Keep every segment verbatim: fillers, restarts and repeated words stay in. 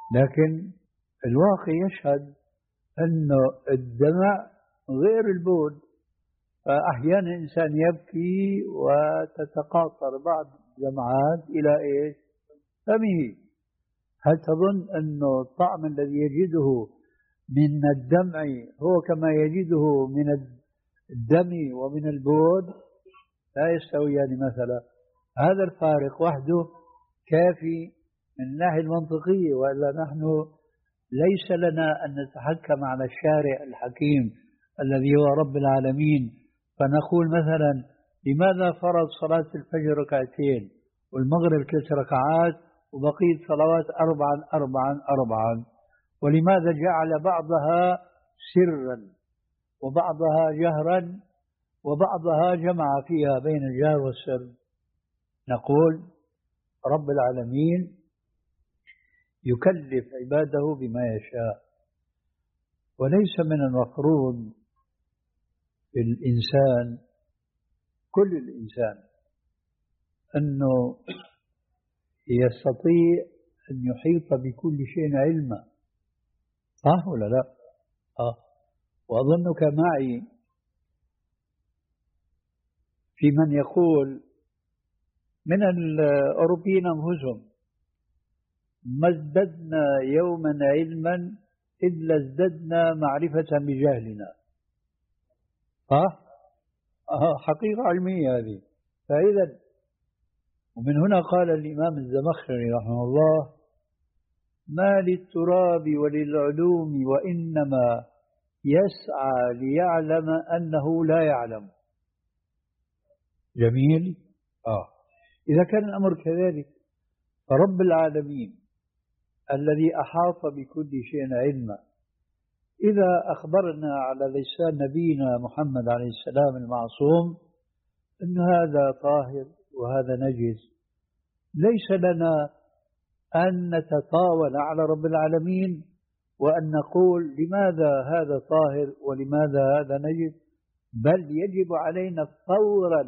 لكن الواقع يشهد أنه الدمع غير البول، فأحيانا الإنسان يبكي وتتقاطر بعض الدمعات إلى إيش؟ فمه. هل تظن أنه الطعم الذي يجده من الدمع هو كما يجده من الدم ومن البول؟ لا يستويان مثلا. هذا الفارق وحده كافي من الناحية المنطقية، وإلا نحن ليس لنا أن نتحكم على الشارع الحكيم الذي هو رب العالمين، فنقول مثلا لماذا فرض صلاة الفجر ركعتين والمغرب ثلاث ركعات وبقية صلوات أربعا أربعا أربعا، ولماذا جعل بعضها سرا وبعضها جهرا وبعضها جمع فيها بين الجهر والسر؟ نقول رب العالمين يكلف عباده بما يشاء، وليس من المفروض الإنسان كل الإنسان أنه يستطيع أن يحيط بكل شيء علما، صح ولا لا؟ آه. وأظنك معي في من يقول من الأوروبيين أنفسهم ما ازددنا يوما علما إلا ازددنا معرفة بجهلنا. آه. آه حقيقة علمية هذه. فإذا ومن هنا قال الإمام الزمخشري رحمه الله: ما للتراب وللعلوم وإنما يسعى ليعلم أنه لا يعلم. جميل. آه. إذا كان الأمر كذلك فرب العالمين الذي أحاط بكل شيء علما إذا أخبرنا على لسان نبينا محمد عليه السلام المعصوم أن هذا طاهر وهذا نجس، ليس لنا أن نتطاول على رب العالمين وأن نقول لماذا هذا طاهر ولماذا هذا نجس، بل يجب علينا فورا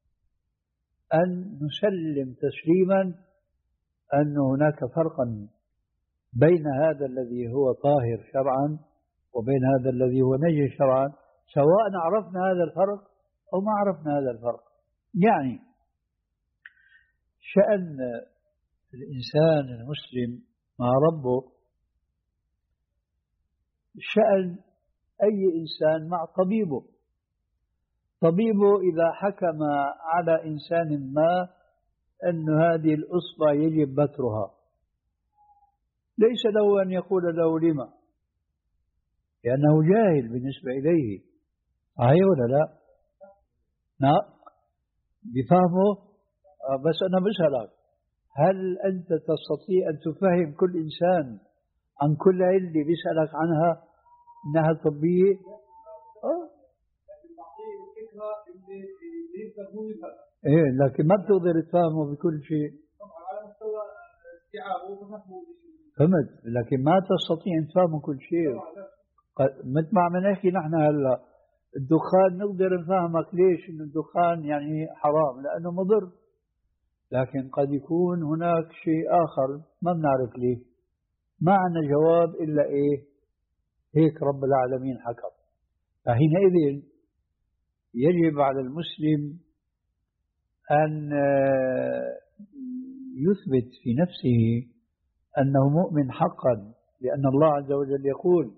أن نسلم تسليما أن هناك فرقا بين هذا الذي هو طاهر شرعا وبين هذا الذي هو نجس شرعا، سواء عرفنا هذا الفرق أو ما عرفنا هذا الفرق. يعني شأن الإنسان المسلم مع ربه شأن أي إنسان مع طبيبه. طبيبه إذا حكم على إنسان ما أن هذه الإصبع يجب بترها، ليس له أن يقول له لما، لأنه جاهل بالنسبة إليه. صحيح ولا لا؟ نعم بفهمه. بس أنا بسألك، هل أنت تستطيع أن تفهم كل إنسان عن كل علة بيسألك عنها إنها طبية؟ أه؟ إيه لكن ما بتقدر تفهمه بكل شيء. فهمت، لكن ما تستطيع أن تفهمه كل شيء. مثل ما عم نحكي نحن هلا الدخان نقدر نفهمك ليش إن الدخان يعني حرام لأنه مضر، لكن قد يكون هناك شيء آخر ما بنعرف ليه. ما عندنا جواب إلا إيه؟ هيك رب العالمين حكم. فحينئذ يجب على المسلم أن يثبت في نفسه أنه مؤمن حقا، لأن الله عز وجل يقول: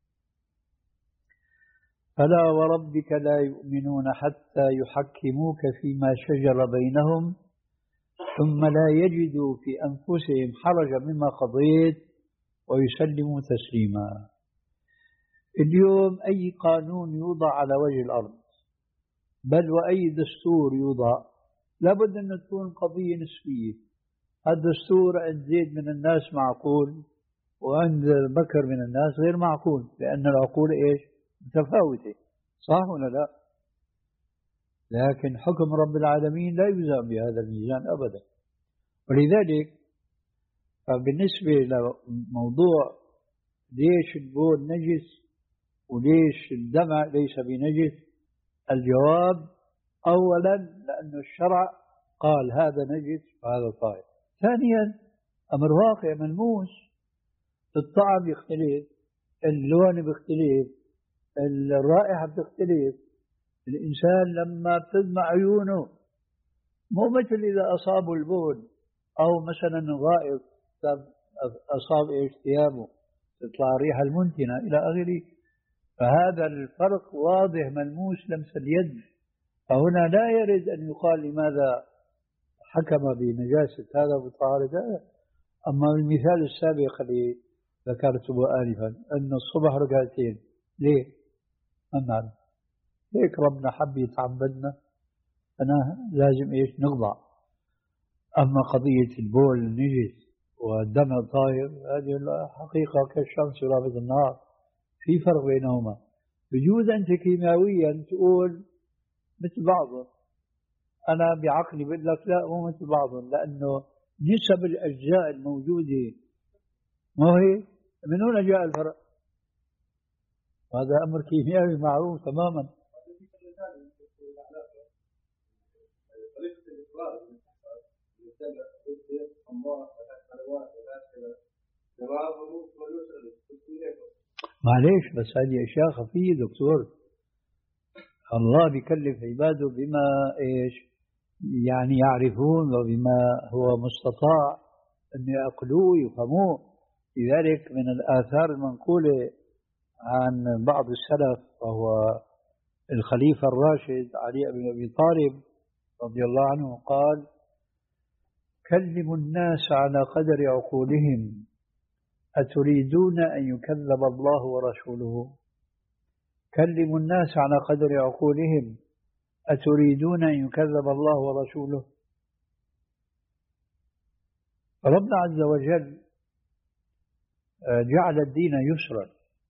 فلا وربك لا يؤمنون حتى يحكموك فيما شجر بينهم ثم لا يجدوا في أنفسهم حرجا مما قضيت ويسلموا تسليما. اليوم أي قانون يوضع على وجه الأرض بل وأي دستور يوضع لابد أن تكون قضية نسبية. الدستور عند زيد من الناس معقول وعند بكر من الناس غير معقول، لأن العقول إيش؟ متفاوتة، صح ولا لا؟ لكن حكم رب العالمين لا يوزن بهذا الميزان أبدا. ولذلك بالنسبة لموضوع ليش البول نجس وليش الدمع ليس بنجس، الجواب أولا لأن الشرع قال هذا نجس وهذا طاهر. ثانيا أمر واقع ملموس، الطعم يختلف، اللون بيختلف، الرائحة بتختلف. الإنسان لما بتدمع عيونه مو مثل إذا أصابه البول أو مثلا غائط أصاب إيش ثيابه تطلع الريحة المنتنة إلى آخره. فهذا الفرق واضح ملموس لمس اليد. فهنا لا يرد أن يقال لماذا حكم بنجاسة هذا بطهارة هذا. أما المثال السابق الذي ذكرته آنفا أن الصبح ركعتين، ليه؟ ما نعرف، هيك ربنا حب يتعبدنا، أنا لازم إيش نخضع. أما قضية البول النجس والدم الطاهر هذه الحقيقة كالشمس ورابط النهار، في فرق بينهما. بجوز أنت كيماويا تقول مثل بعضهم، أنا بعقلي بقول لك لا مو مثل بعضهم، لأنه نسب الأجزاء الموجودة ما هي من هنا جاء الفرق. وهذا أمر كيميائي معروف تماما. معليش بس هذه أشياء خفية دكتور. الله بيكلف عباده بما إيش يعني يعرفون وبما هو مستطاع أن يعقلوه يفهموه. لذلك من الآثار المنقولة عن بعض السلف وهو الخليفة الراشد علي بن أبي طالب رضي الله عنه قال: كلموا الناس على قدر عقولهم، أتريدون أن يكذب الله ورسوله؟ كلموا الناس على قدر عقولهم، أتريدون أن يكذب الله ورسوله؟ ربنا عز وجل جعل الدين يسرا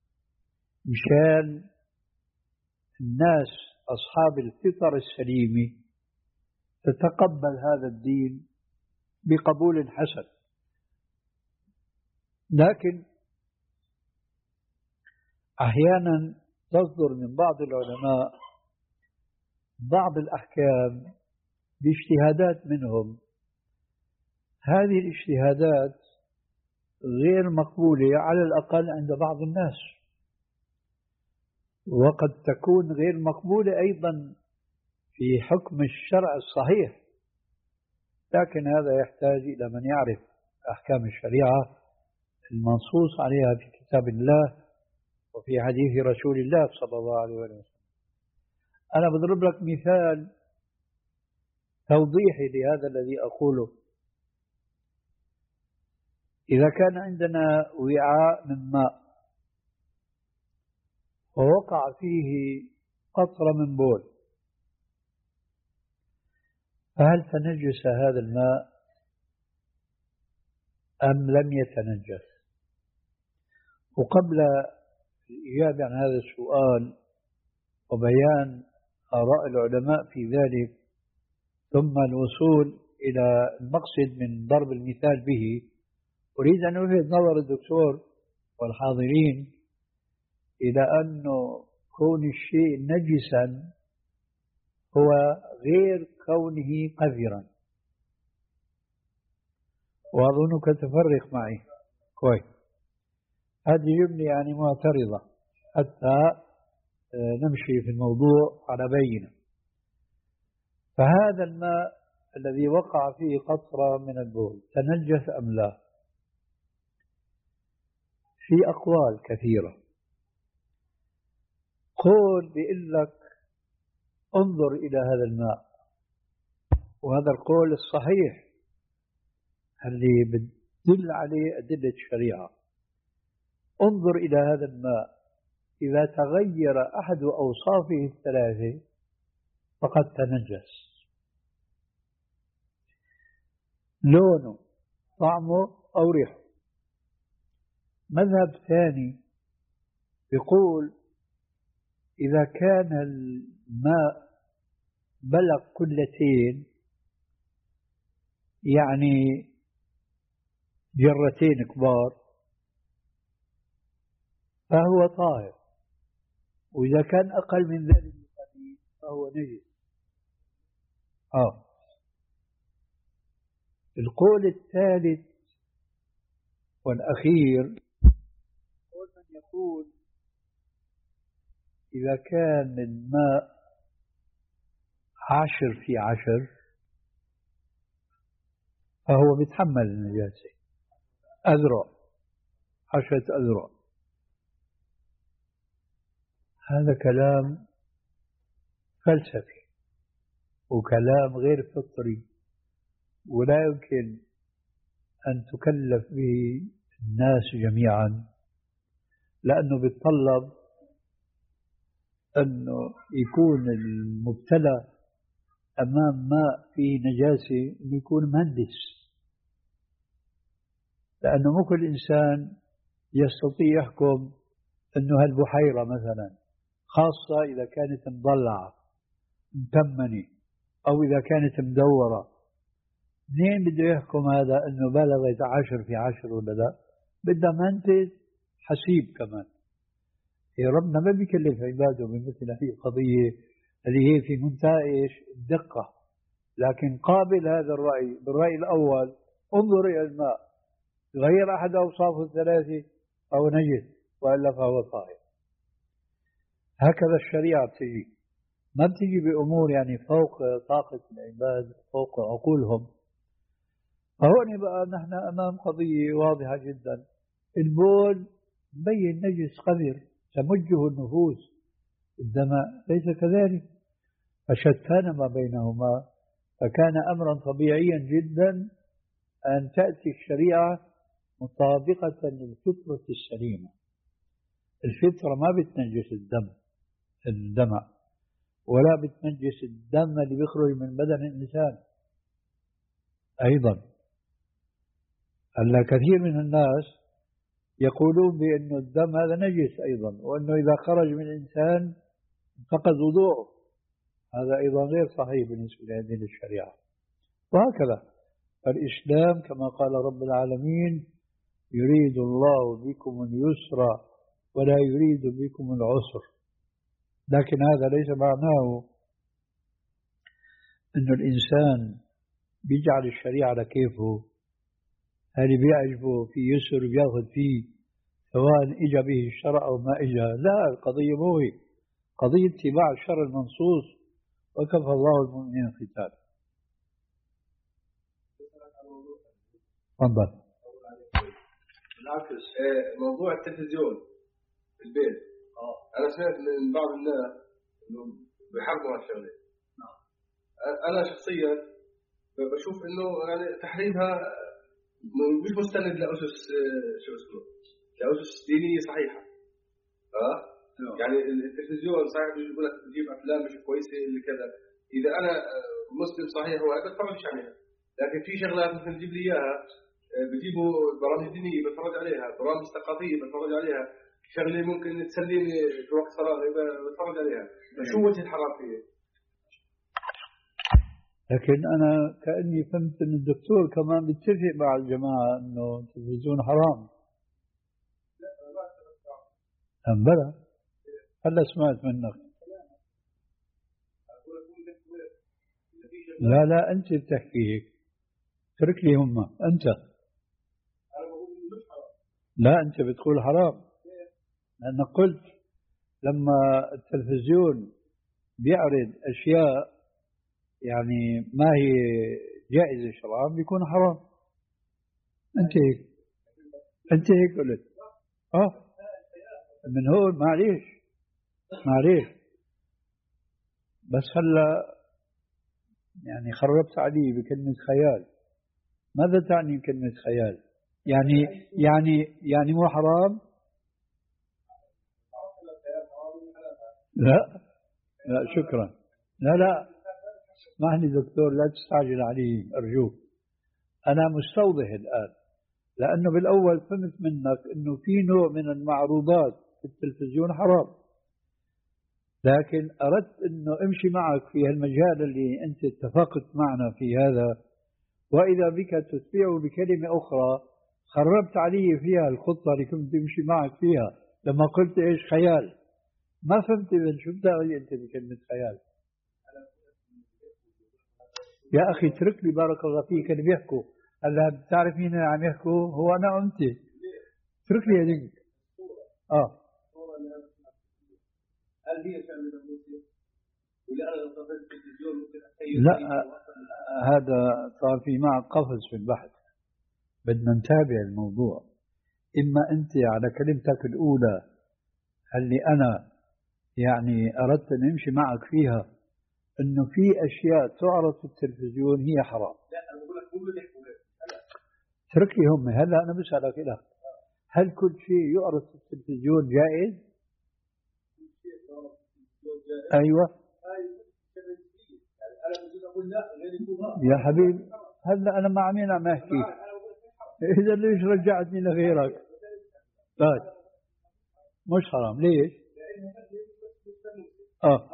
مشان الناس أصحاب الفطر السليمة تتقبل هذا الدين بقبول حسن. لكن أحيانا تصدر من بعض العلماء بعض الأحكام باجتهادات منهم، هذه الاجتهادات غير مقبولة على الأقل عند بعض الناس، وقد تكون غير مقبولة أيضا في حكم الشرع الصحيح. لكن هذا يحتاج إلى من يعرف أحكام الشريعة المنصوص عليها في كتاب الله وفي حديث رسول الله صلى الله عليه وسلم. أنا بضرب لك مثال توضيحي لهذا الذي أقوله. إذا كان عندنا وعاء من ماء ووقع فيه قطرة من بول، فهل تنجس هذا الماء أم لم يتنجس؟ وقبل الإجابة عن هذا السؤال وبيان آراء العلماء في ذلك ثم الوصول إلى المقصد من ضرب المثال به، أريد أن ألفت نظر الدكتور والحاضرين إلى أنه كون الشيء نجسا هو غير كونه قذرا. وأظنك تفرق معي كويس. هذه جملة يعني معترضة حتى نمشي في الموضوع على بينة. فهذا الماء الذي وقع فيه قطرة من البول تنجس أم لا؟ في أقوال كثيرة. قول بيقول لك انظر إلى هذا الماء، وهذا القول الصحيح اللي بتدل عليه أدلة الشريعة. انظر إلى هذا الماء، إذا تغير أحد أوصافه الثلاثة فقد تنجس: لونه، طعمه، أو ريحه. مذهب ثاني يقول إذا كان الماء بلغ قلتين، يعني جرتين كبار، فهو طاهر، وإذا كان أقل من ذلك بقليل فهو نجس. آه. القول الثالث والأخير يقول إذا كان الماء عشر في عشر فهو بيتحمل النجاسة، أذرع، عشرة أذرع. هذا كلام فلسفي وكلام غير فطري، ولا يمكن أن تكلف به الناس جميعا، لأنه بيتطلب أنه يكون المبتلى أمام ماء فيه نجاسة أنه يكون مهندس، لأنه مو كل إنسان يستطيع يحكم أنه هالبحيرة مثلا، خاصة إذا كانت مضلعة متمنة أو إذا كانت مدورة، منين بده يحكم هذا أنه بلغت عشر في عشر ولا لا؟ بدها مهندس حسيب كمان. إيه ربنا ما بيكلف عباده بمثل هذه القضية اللي هي في منتهى إيش؟ الدقة. لكن قابل هذا الرأي بالرأي الأول، انظر إلى الماء غير أحد أوصافه الثلاثة أو نجس وإلا فهو طاهر. هكذا الشريعة بتجي، ما بتجي بأمور يعني فوق طاقة العباد، فوق عقولهم. فهون بقى نحن أمام قضية واضحة جدا، البول مبين نجس قذر تمجه النفوس، الدماء ليس كذلك، فشتان ما بينهما. فكان أمرا طبيعيا جدا أن تأتي الشريعة مطابقة للفطرة السليمة. الفطرة ما بتنجس الدم الدماء، ولا بتنجس الدم اللي بيخرج من بدن الإنسان أيضا. هلا كثير من الناس يقولون بأن الدم هذا نجس أيضا، وأنه إذا خرج من الإنسان فقد وضوءه، هذا أيضا غير صحيح بالنسبة لهذه الشريعة. وهكذا الإسلام كما قال رب العالمين: يريد الله بكم اليسر ولا يريد بكم العسر. لكن هذا ليس معناه أن الإنسان بيجعل الشريعة على كيفه، اللي بيعجبه في يسر بياخذ فيه سواء إجا به الشرع أو ما إجا. لا، القضية مو هي، قضية اتباع الشرع المنصوص، وكفى الله المؤمنين القتال. تفضل. بالعكس، موضوع التلفزيون في البيت، أنا سمعت من بعض الناس إنه بيحرموا هالشغلة. أنا شخصيا بشوف إنه يعني تحريمها مش مستند لأسس شو اسمه لأسس دينية صحيحة. أه؟ يعني التلفزيون صحيح بيقول لك بجيب أفلام مش كويسة اللي كذا، إذا أنا مسلم صحيح وهذا بتفرجش عليها. لكن في شغلات ممكن تجيب لي إياها، بجيبوا برامج دينية بتفرج عليها، برامج ثقافية بتفرج عليها، شغلة ممكن تسليني في وقت فراغي بتفرج عليها. فشو وجه الحرام فيه؟ لكن أنا كأني فهمت أن الدكتور كمان بيتفق مع الجماعة أنه التلفزيون حرام. أمبلا هلا سمعت منك. لا لا أنت بتحكي هيك، ترك لي هم أنت. لا أنت بتقول حرام، لأنك قلت لما التلفزيون بيعرض أشياء يعني ما هي جائزة شرعا بيكون حرام. أنت هيك أنت هيك قلت. آه من هون معليش معليش بس هلا يعني خربت علي بكلمة خيال. ماذا تعني كلمة خيال؟ يعني يعني يعني مو حرام؟ لا لا شكرا. لا لا اسمعني دكتور، لا تستعجل علي أرجوك. أنا مستوضح الآن، لأنه بالأول فهمت منك أنه في نوع من المعروضات في التلفزيون حرام، لكن أردت أنه أمشي معك في هالمجال اللي أنت اتفقت معنا في هذا، وإذا بك تتبعه بكلمة أخرى خربت علي فيها الخطة اللي كنت أمشي معك فيها لما قلت إيش خيال. ما فهمت إذا شو بتعني أنت بكلمة خيال. يا أخي اترك لي بارك الله فيك اللي بيحكوا. هلا بتعرف مين اللي عم يحكوا؟ هو أنا وأنت. اترك لي هذيك. آه هل هي فعلا مسلم؟ ولا أنا لو طفلت التلفزيون ممكن أتخيل؟ لا، هذا صار في معك قفز في البحث. بدنا نتابع الموضوع. إما أنت على كلمتك الأولى اللي أنا يعني أردت أن أمشي معك فيها، إنه في أشياء تعرض في التلفزيون هي حرام. لا أنا بقول لك كله يحكوا لك. اترك لي هم. هلا أنا بسألك إلى هل كل شيء يعرض في التلفزيون جائز؟ كل شيء يعرض في التلفزيون جائز. أيوة. يعني أنا بقول أقول لا غير يقول يا حبيبي هلا أنا مع مين عم أحكي؟ إذا ليش رجعتني لغيرك؟ طيب مش حرام ليش؟ آه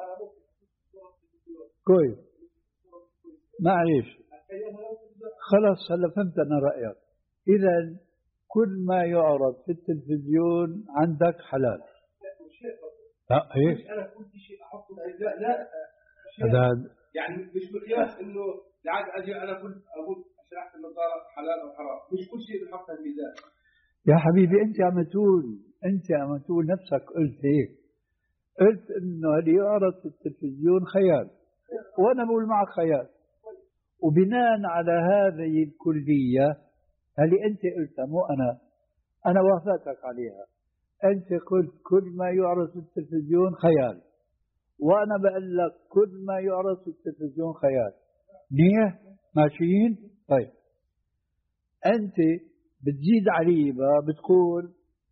كويس. معليش خلاص هلا فهمت أنا رأيك. إذا كل ما يعرض في التلفزيون عندك حلال. لا هيك أنا كل شيء أحطه لا لا هذا يعني مش مقياس إنه لعاد أجي أنا كنت أقول شرحت النظارة حلال أو حرام. مش كل شيء بنحطها الميزان. يا حبيبي أنت عم تقول أنت عم تقول نفسك قلت هيك، قلت إنه اللي يعرض في التلفزيون خيال، وأنا بقول معك خيال، وبناء على هذه الكلية اللي أنت قلتها مو أنا أنا وافقتك عليها. أنت قلت كل ما يعرض في التلفزيون خيال، وأنا بقول لك كل ما يعرض في التلفزيون خيال. نيه ماشيين؟ طيب أنت بتزيد عليه بتقول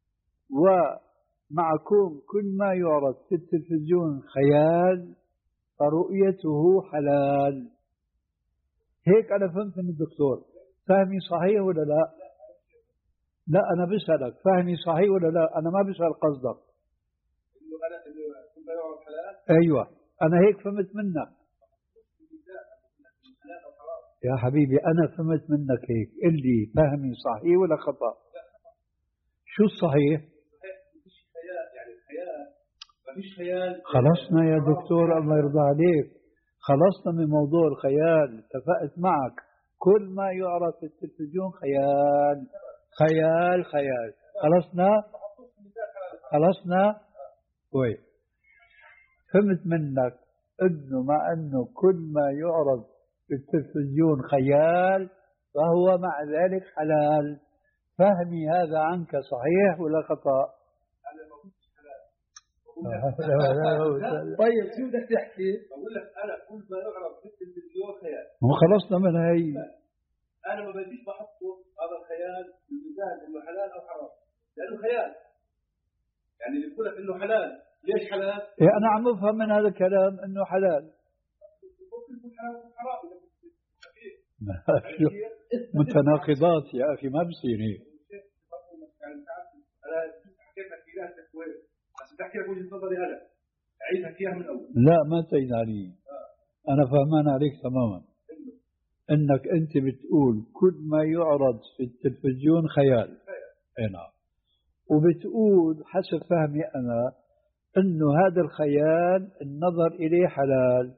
ومعكم كل ما يعرض في التلفزيون خيال فرؤيته حلال. هيك أنا فهمت من الدكتور. فهمي صحيح ولا لا؟ لا أنا بسألك فهمي صحيح ولا لا؟ أنا ما بسأل قصدك. إنه أنا إنه كل ما يعرض حلال. أيوة أنا هيك فهمت منك. يا حبيبي أنا فهمت منك هيك. قل لي فهمي صحيح ولا خطأ؟ شو الصحيح؟ مفيش خيال يعني الخيال مفيش خيال. خلصنا يا دكتور الله يرضى عليك، خلصنا من موضوع الخيال. اتفقت معك كل ما يعرض في التلفزيون خيال خيال خيال. خلصنا خلصنا كويس. فهمت منك انه مع انه كل ما يعرض في التلفزيون خيال فهو مع ذلك حلال. فهمي هذا عنك صحيح ولا خطأ؟ أنا ما كنتش حلال. طيب شو بدك تحكي؟ أقول لك أنا كل ما يعرض في التلفزيون خيال. مو خلصنا من هي. أنا ما بديش بحطه هذا الخيال في الميزان إنه حلال أو حرام، لأنه خيال. يعني اللي بيقول لك إنه حلال ليش حلال؟ إيه أنا عم أفهم من هذا الكلام إنه حلال. ممكن يكون حلال حرام. متناقضات يا أخي ما بصير هيك. أنا حكيت لك إياها كويس بس بدي أحكي لك وجهة نظري أنا أعيدها فيها من الأول. لا ما تعيد علي. أنا فهمان عليك تماما إنك أنت بتقول كل ما يعرض في التلفزيون خيال. أي نعم. وبتقول حسب فهمي أنا إنه هذا الخيال النظر إليه حلال.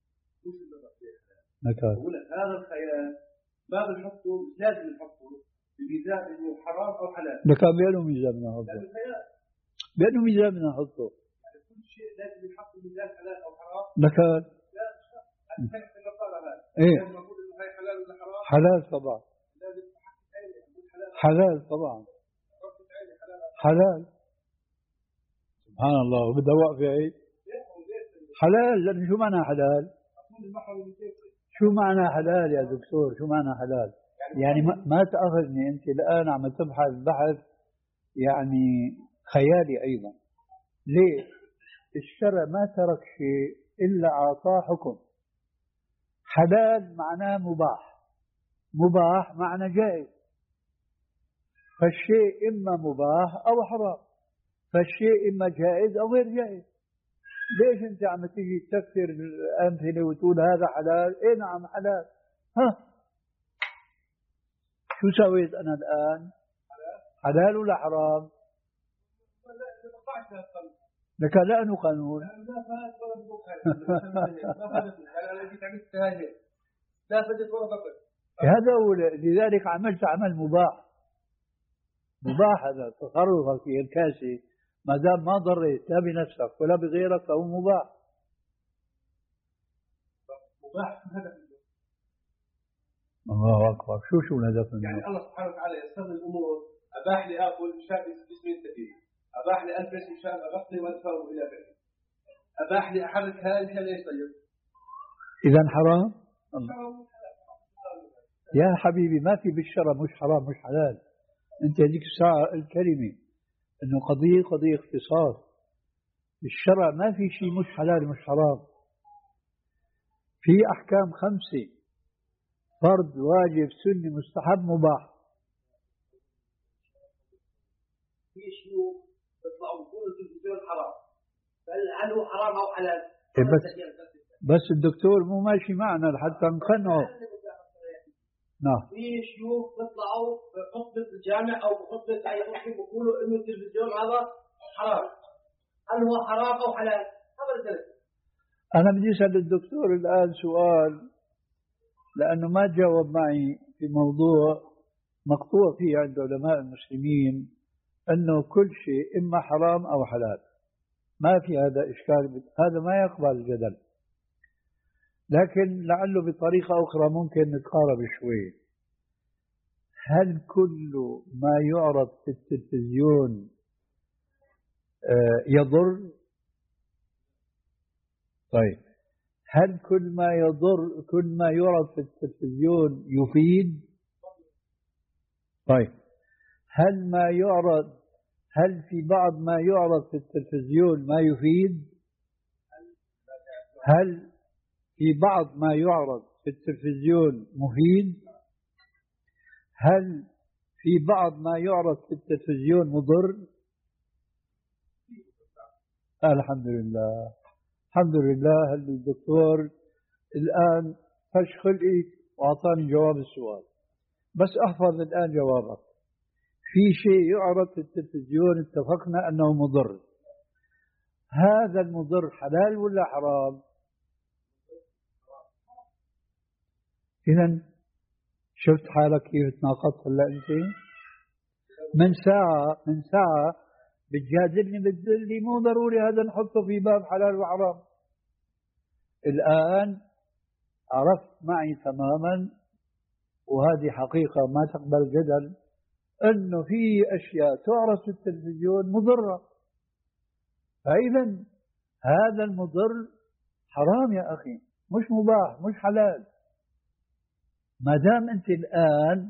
نكال. أقول لك هذا الخيال ما بنحطه مش لازم نحطه بميزان إنه حرام أو حلال. نكال بينه ميزان بنحطه. بينه ميزان بنحطه. يعني كل شيء لازم يحط ميزان حلال أو حرام. نكال. لا مش حق النصارى هذا. إيه. لازم أقول إنه هاي حلال ولا حرام. حلال طبعا. لازم أحكي عيني أقول حلال. حلال طبعا. حلال. سبحان الله وبدها وقفة هيك. حلال لأن شو معنى حلال؟ شو معنى حلال يا دكتور؟ شو معنى حلال؟ يعني ما, ما تأخذني أنت الآن عم تبحث بحث يعني خيالي أيضا. ليه؟ الشرع ما ترك شيء إلا أعطاه حكم. حلال معناه مباح، مباح معنى جائز. فالشيء إما مباح أو حرام، فالشيء إما جائز أو غير جائز. ليش أنت عم تيجي تكثر الأمثلة وتقول هذا حلال؟ إيه نعم حلال. ها شو سويت أنا الآن؟ حلال ولا حرام؟ لك لأنه قانون. هذا هو لذلك عملت عمل مباح. مباح هذا تصرفك في الكاسة ما دام ما ضريت لا بنفسك ولا بغيرك فهو مباح. مباح هذا. الله أكبر. شو شو الهدف منه؟ يعني الله سبحانه وتعالى يسر الأمور. أباح لي آكل مشان جسمي يستفيد، أباح لي ألبس مشان أغطي وأتفاوض إلى آخره، أباح لي أحرك هاي مشان ليش طيب؟ إذا حرام؟ الله. يا حبيبي ما في بالشرع مش حرام مش حلال. أنت هذيك الساعة الكلمة إنه قضية قضية اختصاص. الشرع ما في شيء مش حلال مش حرام. في أحكام خمسة: فرض، واجب، سنة، مستحب، مباح. في شيوخ بيطلعوا بيقولوا التلفزيون حرام، هل هو حرام أو حلال؟ بس بس الدكتور مو ماشي معنا لحتى نقنعه. نعم. في شيوخ بيطلعوا بخطبة الجامع أو بخطبة أي مسلم بيقولوا إنه التلفزيون هذا حرام، هل هو حرام أو حلال؟ هذا الكلام. أنا بدي أسأل الدكتور الآن سؤال لأنه ما جاوب معي في موضوع مقطوع فيه عند علماء المسلمين أنه كل شيء إما حرام أو حلال، ما في هذا إشكال، هذا ما يقبل الجدل. لكن لعله بطريقة أخرى ممكن نتقارب شوي. هل كل ما يعرض في التلفزيون يضر؟ طيب هل كل ما يضر كل ما يعرض في التلفزيون يفيد؟ طيب هل ما يعرض هل في بعض ما يعرض في التلفزيون ما يفيد؟ هل في بعض ما يعرض في التلفزيون مفيد؟ هل في بعض ما يعرض في التلفزيون مضر؟ الحمد لله الحمد لله. هل الدكتور الآن فش خلقي وأعطاني جواب السؤال، بس أحفظ الآن جوابك. في شيء يعرض في التلفزيون اتفقنا أنه مضر، هذا المضر حلال ولا حرام؟ إذن شفت حالك كيف تناقضت هلا أنت؟ من ساعة من ساعة بتجادلني بتقول مو ضروري هذا نحطه في باب حلال وحرام. الآن عرفت معي تماما، وهذه حقيقة ما تقبل جدل، أنه في أشياء تعرض في التلفزيون مضرة، فإذا هذا المضر حرام يا أخي، مش مباح مش حلال. ما دام أنت الآن،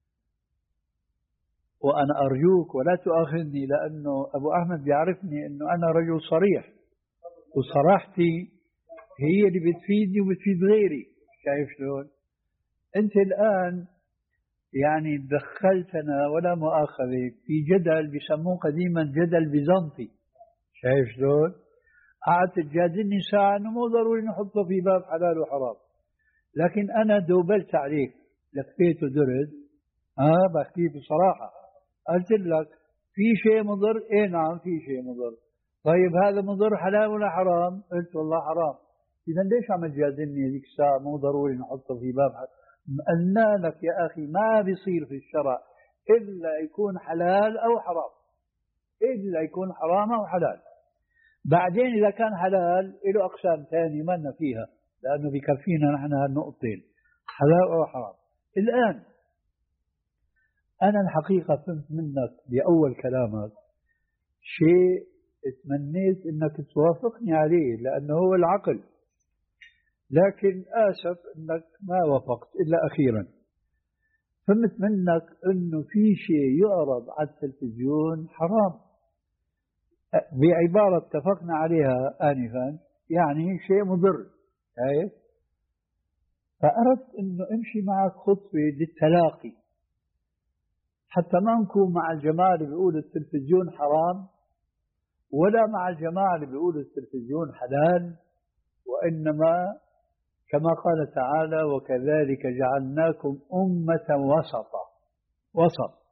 وأنا أرجوك ولا تؤاخذني لأنه أبو أحمد بيعرفني أنه أنا رجل صريح، وصراحتي هي اللي بتفيدني وبتفيد غيري. شايف شلون؟ أنت الآن يعني دخلتنا ولا مؤاخذة في جدل بيسموه قديما جدل بيزنطي. شايف شلون؟ قعدت تجادلني ساعة أنه مو ضروري نحطه في باب حلال وحرام، لكن أنا دوبلت عليك لفيت ودرد. آه بحكي بصراحة، قلت لك في شيء مضر. إيه نعم في شيء مضر. طيب هذا مضر حلال ولا حرام؟ قلت والله حرام. إذا ليش عم تجادلني هذيك الساعة مو ضروري نحطه في باب حلال؟ قلنا لك يا أخي ما بيصير في الشرع إلا يكون حلال أو حرام، إلا يكون حرام أو حلال. بعدين إذا كان حلال له أقسام ثانية ما لنا فيها، لأنه بكفينا نحن هالنقطتين حلال أو حرام. الآن أنا الحقيقة فهمت منك بأول كلامك شيء تمنيت أنك توافقني عليه لأنه هو العقل، لكن آسف أنك ما وافقت إلا أخيرا. فهمت منك أنه في شيء يعرض على التلفزيون حرام بعبارة اتفقنا عليها آنفا، يعني شيء مضر. شايف؟ فأردت أنه أمشي معك خطوة للتلاقي حتى ما نكون مع الجماعة اللي بيقولوا التلفزيون حرام ولا مع الجماعة اللي بيقولوا التلفزيون حلال، وإنما كما قال تعالى وكذلك جعلناكم أمة وسطا. وسط.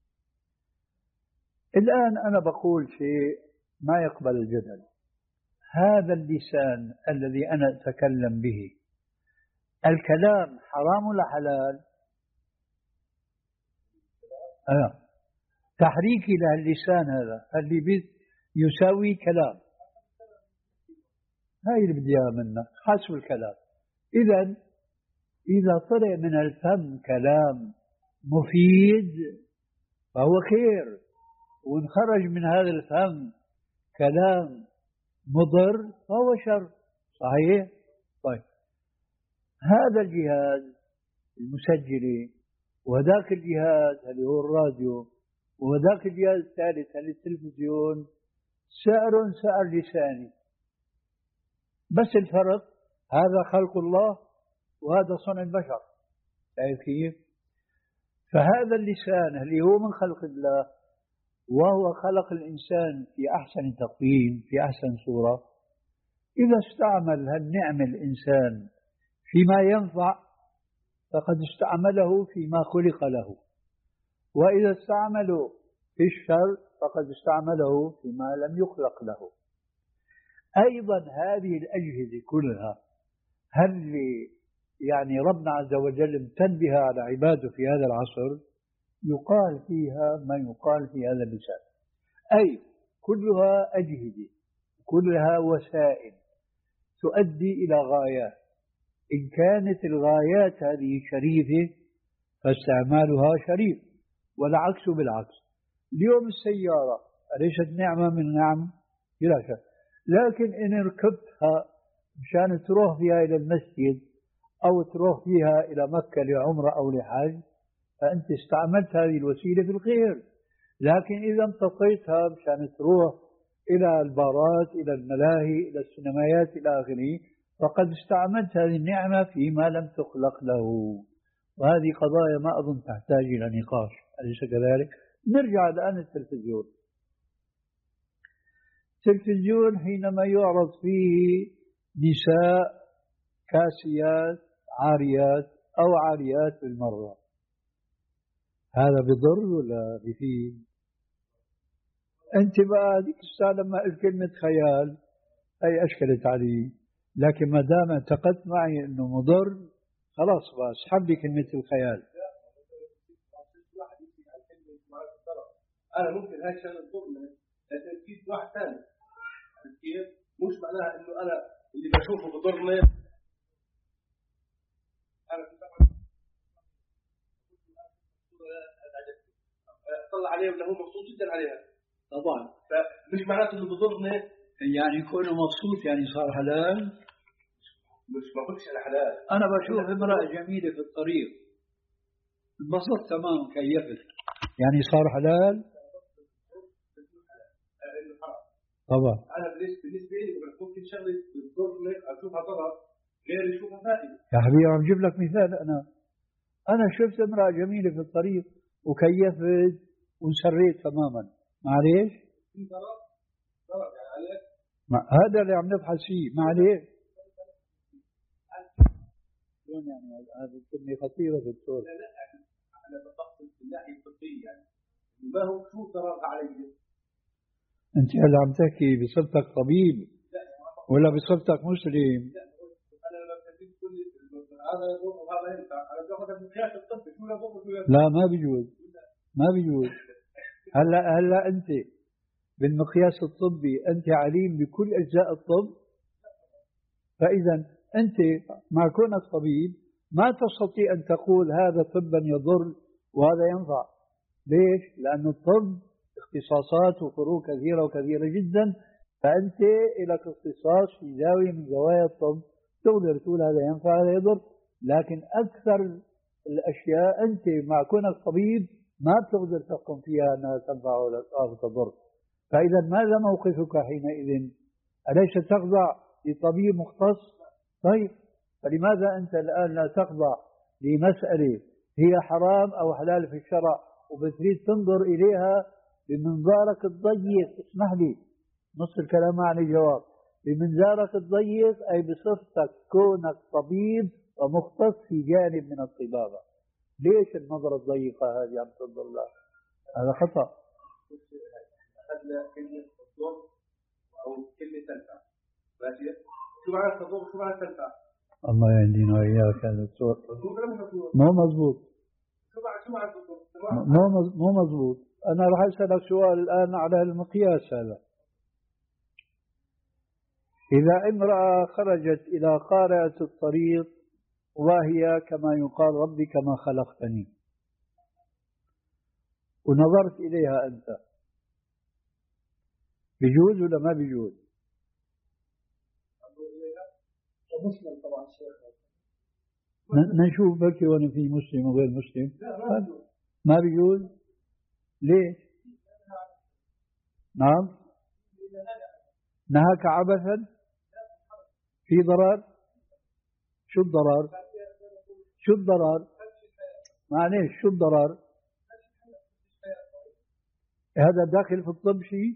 الآن أنا بقول شيء ما يقبل الجدل. هذا اللسان الذي أنا أتكلم به الكلام حرام ولا حلال؟ أنا تحريكي للسان هذا اللي يساوي كلام. هاي اللي بدي إياها منك، حسب الكلام. إذا إذا طلع من الفم كلام مفيد فهو خير، وإن خرج من هذا الفم كلام مضر فهو شر. صحيح؟ طيب، هذا الجهاز المسجلة، وذاك الجهاز اللي هو الراديو، وذاك الجهاز الثالث اللي التلفزيون، سعر سعر لساني، بس الفرق هذا خلق الله وهذا صنع البشر. شايف كيف؟ فهذا اللسان اللي هو من خلق الله، وهو خلق الإنسان في أحسن تقويم، في أحسن صورة، إذا استعمل هالنعمة الإنسان فيما ينفع فقد استعمله فيما خلق له، وإذا استعمله في الشر فقد استعمله فيما لم يخلق له. أيضا هذه الأجهزة كلها هل يعني ربنا عز وجل امتن بها على عباده في هذا العصر، يقال فيها ما يقال في هذا اللسان، أي كلها أجهزة، كلها وسائل تؤدي إلى غايات. إن كانت الغايات هذه شريفة فاستعمالها شريف، والعكس بالعكس. اليوم السيارة أليست نعمة من نعم؟ بلا شك، لكن إن ركبتها مشان تروح فيها إلى المسجد أو تروح فيها إلى مكة لعمرة أو لحج فأنت استعملت هذه الوسيلة في الخير. لكن إذا امتطيتها مشان تروح إلى البارات، إلى الملاهي، إلى السينمايات إلى آخره، فقد استعملت هذه النعمة فيما لم تخلق له. وهذه قضايا ما أظن تحتاج إلى نقاش، أليس كذلك؟ نرجع الآن التلفزيون. التلفزيون حينما يعرض فيه نساء كاسيات عاريات أو عاريات بالمرة، هذا بضر ولا بفيد؟ أنت بقى ذيك الساعة لما قلت كلمة خيال أي أشكلت علي، لكن ما دام اعتقدت معي أنه مضر خلاص بقى اسحب لي كلمة الخيال. أنا ممكن هاي الشغلة تضرني لكن في واحد ثاني، كيف؟ مش معناها إنه أنا اللي بشوفه بضرني. أنا طلع عليه ولا هو مبسوط جدا عليها طبعا، فمش معناته إنه بضرني يعني يكون مبسوط يعني صار حلال. مش ما قلتش على حلال. أنا بشوف امرأة جميلة في الطريق انبسطت تمام كيفت، يعني صار حلال. طبعا أنا بالنسبة لي ممكن شغلة بتضرني أشوفها ضرر غير يشوفها فائدة. يا حبيبي عم جيب لك مثال. أنا أنا شفت امرأة جميلة في الطريق وكيفت وانسريت تماما، معليش في ضرر ضرر يعني عليك. هذا اللي عم نبحث فيه، معليش شلون يعني هذه الكلمة خطيرة دكتور. لا لا أنا بقصد من الناحية الطبية يعني ما هو شو ضرر علي. أنت هلا عم تحكي بصفتك طبيب ولا بصفتك مسلم؟ أنا لما بتجيب كل هذا يضر وهذا ينفع، أنا باخذها بالقياس الطبي شو لا ضر. لا ما بيجوز، ما بيجوز. هلا هلا أنت بالمقياس الطبي أنت عليم بكل أجزاء الطب، فإذا أنت مع كونك طبيب ما تستطيع أن تقول هذا طبا يضر وهذا ينفع. ليش؟ لأن الطب اختصاصات وفروق كثيرة وكثيرة جدا، فأنت لك اختصاص في زاوية من زوايا الطب تقدر تقول هذا ينفع هذا يضر. لكن أكثر الأشياء أنت مع كونك طبيب ما تقدر تحكم فيها أنها تنفع أو تضر. فإذا ماذا موقفك حينئذ؟ أليس تخضع لطبيب مختص؟ طيب فلماذا أنت الآن لا تخضع لمسألة هي حرام أو حلال في الشرع وبتريد تنظر إليها بمنظارك الضيق؟ اسمح لي نص الكلام عن جواب. بمنظارك الضيق أي بصفتك كونك طبيب ومختص في جانب من الطبابة. ليش النظرة الضيقة هذه عم تنظر لها؟ هذا خطأ. أخذنا كلمة الضر أو كلمة تنفع، ماشي؟ شو معنى الضر شو معنى تنفع؟ الله يهدينا وإياك يا دكتور. مو مضبوط. شو معنى شو معنى الضر؟ مو مو مضبوط. أنا راح أسألك سؤال الآن على المقياس هذا. إذا امرأة خرجت إلى قارعة الطريق وهي كما يقال ربي كما خلقتني، ونظرت إليها أنت، بيجوز ولا ما بيجوز؟ مسلم طبعا شيخ. نشوف بكي وانا في مسلم وغير مسلم. ما بيجوز. ليش؟ نعم. نهاك عبثا في ضرر. شو الضرر؟ شو الضرر؟ معليش شو الضرر؟ هذا داخل في الطب شيء؟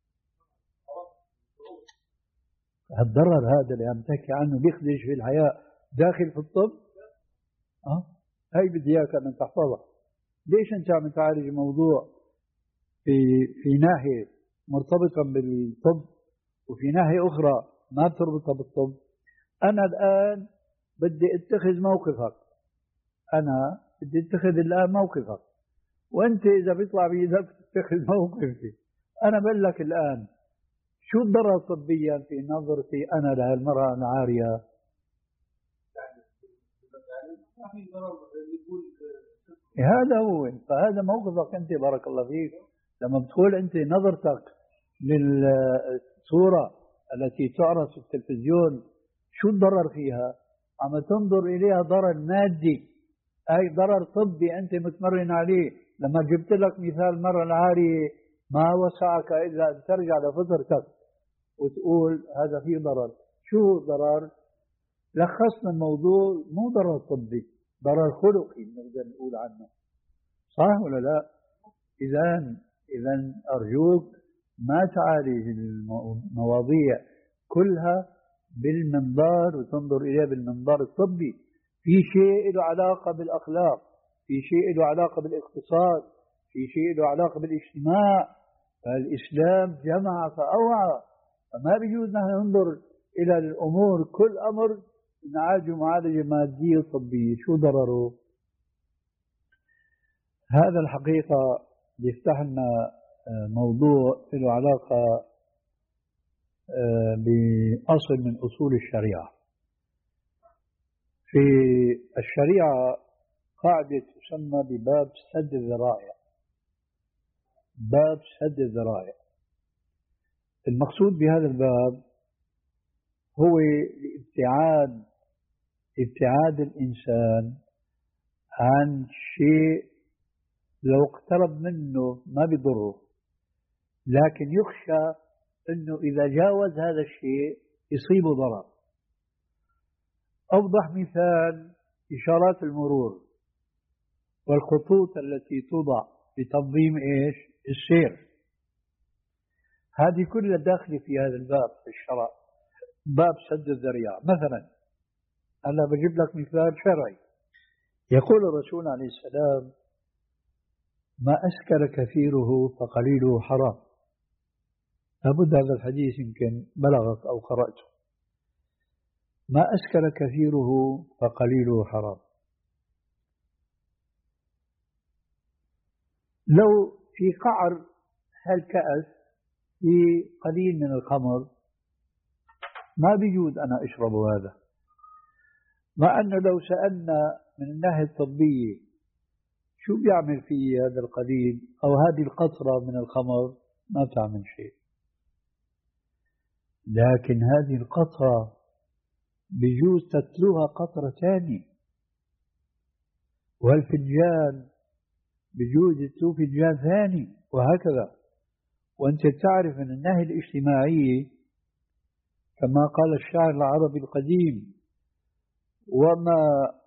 الضرر هذا اللي عم تحكي عنه بيخدش في الحياة داخل في الطب؟ أه؟ هاي بدي إياك أن تحفظها. ليش أنت عم تعالج موضوع في في ناحية مرتبطة بالطب وفي ناحية أخرى ما تربطها بالطب؟ أنا الآن بدي اتخذ موقفك، أنا بدي اتخذ الآن موقفك، وأنت إذا بيطلع بإيدك تتخذ موقفي. أنا بقول لك الآن شو الضرر طبيا في نظرتي أنا لهالمرأة العارية؟ هذا هو. فهذا موقفك أنت بارك الله فيك. لما بتقول أنت نظرتك للصورة التي تعرض في التلفزيون شو الضرر فيها؟ عم تنظر إليها ضرر مادي، أي ضرر طبي أنت متمرن عليه. لما جبت لك مثال المرأة العارية ما وسعك إلا أن ترجع لفطرتك وتقول هذا فيه ضرر. شو ضرر؟ لخصنا الموضوع، مو ضرر طبي، ضرر خلقي نقدر نقول عنه، صح ولا لا؟ إذن إذن أرجوك ما تعالج المواضيع كلها بالمنظار وتنظر إليها بالمنظار الطبي. في شيء له علاقة بالأخلاق، في شيء له علاقة بالاقتصاد، في شيء له علاقة بالاجتماع. فالإسلام جمع فأوعى، فما بيجوز نحن ننظر إلى الأمور كل أمر نعالجه معالجة مادية طبية. شو ضرره؟ هذا الحقيقة يفتح لنا موضوع له علاقة بأصل من أصول الشريعة. في الشريعة قاعدة تسمى بباب سد الذرائع. باب سد الذرائع، المقصود بهذا الباب هو ابتعاد ابتعاد الإنسان عن شيء لو اقترب منه ما بيضره، لكن يخشى أنه إذا جاوز هذا الشيء يصيبه ضرر. أوضح مثال إشارات المرور والخطوط التي توضع لتنظيم إيش؟ السير. هذه كلها داخلة في هذا الباب في الشرع، باب سد الذريعة. مثلا أنا بجيب لك مثال شرعي. يقول الرسول عليه السلام: ما أسكر كثيره فقليله حرام. لابد هذا الحديث يمكن بلغك أو قرأته. ما أسكر كثيره فقليله حرام. لو في قعر هالكأس في قليل من الخمر ما بيجوز أنا أشرب هذا، مع أنه لو سألنا من الناحية الطبية شو بيعمل فيه هذا القليل أو هذه القطرة من الخمر ما بتعمل شيء، لكن هذه القطرة بيجوز تتلوها قطرة ثانية، والفنجان بيجوز يتلو فنجان ثاني، وهكذا. وأنت تعرف من الناحية الاجتماعية كما قال الشاعر العربي القديم: وما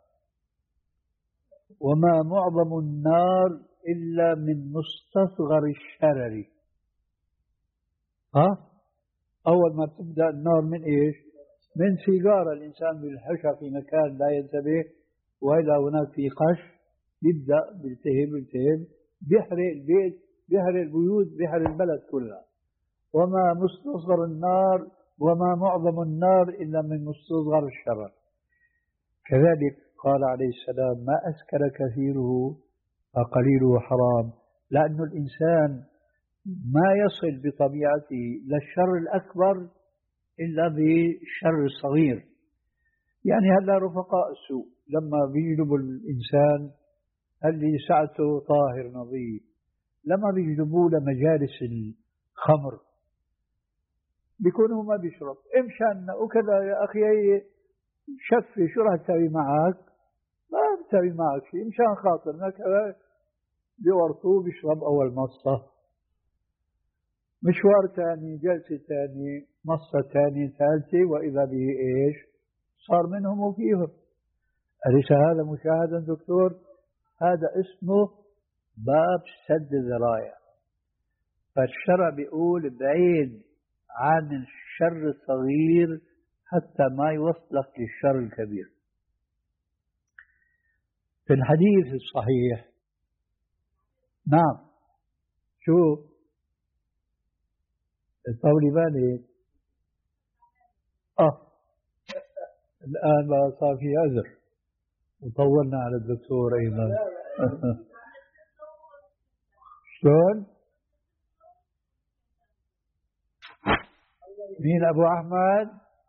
وما معظم النار إلا من مستصغر الشرر. ها؟ أول ما تبدأ النار من إيش؟ من سيجارة. الإنسان بالحشى في مكان لا ينتبه وإلى هناك في قش، يبدأ بيلتهب بيلتهب بيحرق البيت، بيحرق البيوت، بيحرق البلد كلها. وما مستصغر النار وما معظم النار إلا من مستصغر الشرر. كذلك قال عليه السلام: ما أسكر كثيره فقليله حرام. لأن الإنسان ما يصل بطبيعته للشر الأكبر إلا بالشر الصغير. يعني هلا رفقاء السوء لما بيجلبوا الإنسان اللي ساعته طاهر نظيف، لما بيجلبوه لمجالس الخمر بيكونوا ما بيشرب، إمشان وكذا يا أخي شفي شو راح تسوي معك؟ ما بتسوي معك شيء، مشان خاطرنا كذا بيورطوه بيشرب أول مصة، مشوار ثاني، جلسة ثانية، مصة ثانية، ثالثة، وإذا به إيش؟ صار منهم وفيهم. أليس هذا مشاهدا دكتور؟ هذا اسمه باب سد الذرائع. فالشرع بيقول بعيد عن الشر الصغير حتى ما يوصلك للشر الكبير. في الحديث الصحيح، نعم، شو طولي بالي، اه الآن بقى صار في عذر وطولنا على الدكتور أيضا. شلون؟ مين أبو أحمد؟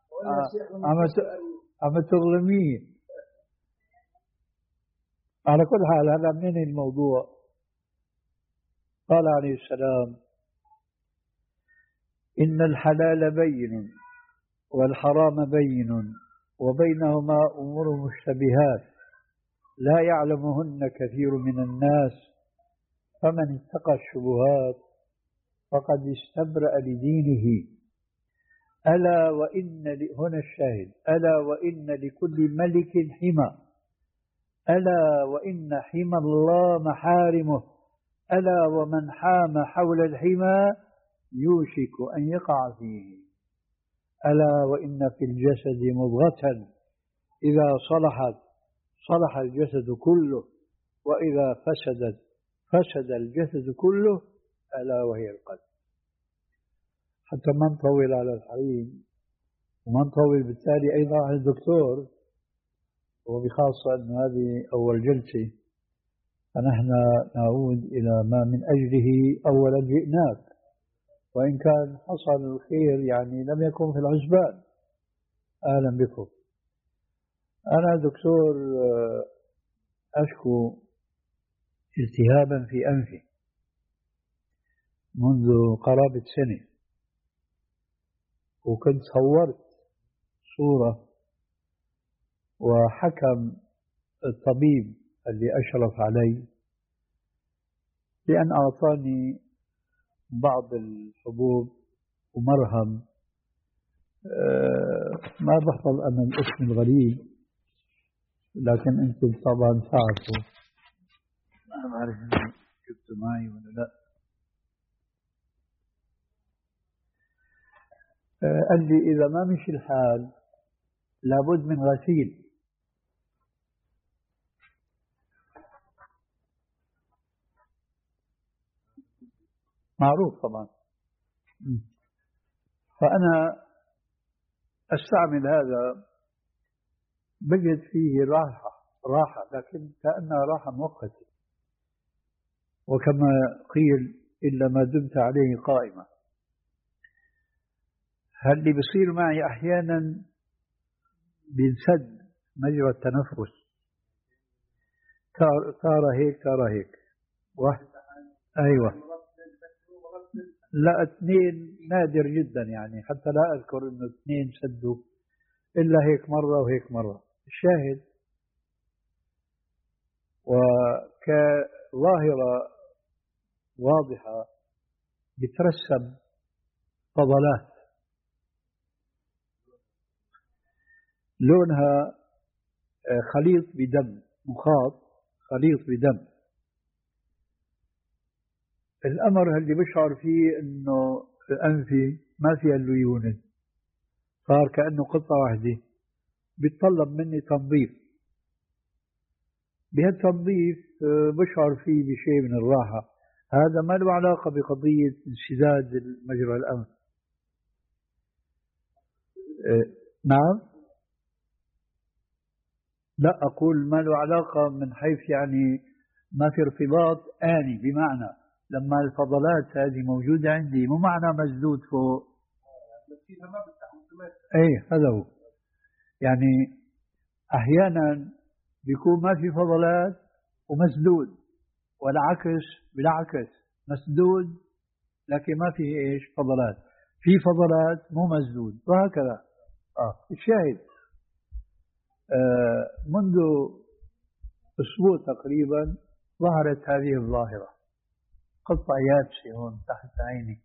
عم تظلمين. على كل حال هذا منين الموضوع؟ قال عليه السلام: إن الحلال بين والحرام بين وبينهما أمور مشتبهات لا يعلمهن كثير من الناس فمن اتقى الشبهات فقد استبرأ لدينه. ألا وإن هنا الشاهد: ألا وإن لكل ملك حمى، ألا وإن حمى الله محارمه، ألا ومن حام حول الحمى يوشك أن يقع فيه، ألا وإن في الجسد مضغة إذا صلحت صلح الجسد كله وإذا فسدت فسد الجسد كله، ألا وهي القلب. حتى ما نطول على الحريم وما نطول بالتالي أيضا على الدكتور، وبخاصة أن هذه أول جلسة، فنحن نعود إلى ما من أجله أولا جئناك، وإن كان حصل الخير يعني لم يكن في العزبان. أهلا بكم. أنا دكتور أشكو التهابا في أنفي منذ قرابة سنة، وكنت صورت صورة وحكم الطبيب اللي أشرف علي بأن أعطاني بعض الحبوب ومرهم، أه ما بحفظ أنا الاسم الغريب، لكن أنتم طبعا تعرفوا. أنا ما أعرف إن جبت معي ولا لا. أه قال لي إذا ما مشي الحال لابد من غسيل. معروف طبعا. فأنا أستعمل هذا، بجد فيه راحة راحة لكن كأنها راحة مؤقتة، وكما قيل: إلا ما دمت عليه قائمة. هل اللي بيصير معي أحيانا بينسد مجرى التنفس، تارة هيك تارة هيك. واحد أيوة، لا اثنين نادر جدا، يعني حتى لا أذكر إنه اثنين سدوا، إلا هيك مرة وهيك مرة. الشاهد وكظاهرة واضحة بترسم فضلات لونها خليط بدم، مخاط خليط بدم. الأمر اللي بشعر فيه إنه أنفي ما فيها الليونة، صار كأنه قطعة واحدة، بيتطلب مني تنظيف. بهالتنظيف بشعر فيه بشيء من الراحة. هذا ما له علاقة بقضية انسداد مجرى الأنف. أه نعم، لا أقول ما له علاقة من حيث يعني ما في ارتباط آني، بمعنى لما الفضلات هذه موجودة عندي مو معنى مسدود فوق أي هذا هو. يعني أحيانا بيكون ما في فضلات ومسدود، والعكس بالعكس مسدود لكن ما فيه إيش فضلات، في فضلات مو مسدود، وهكذا. آه الشاهد آه منذ أسبوع تقريبا ظهرت هذه الظاهرة، قطع يابسة هون تحت عيني،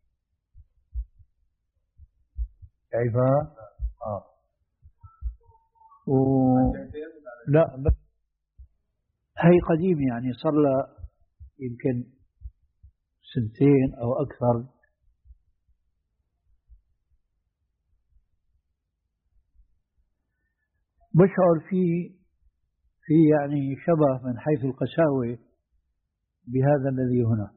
شايفها؟ آه و... لا بس هي قديمة، يعني صار لها يمكن سنتين أو أكثر. بشعر في في يعني شبه من حيث القساوة بهذا الذي هنا.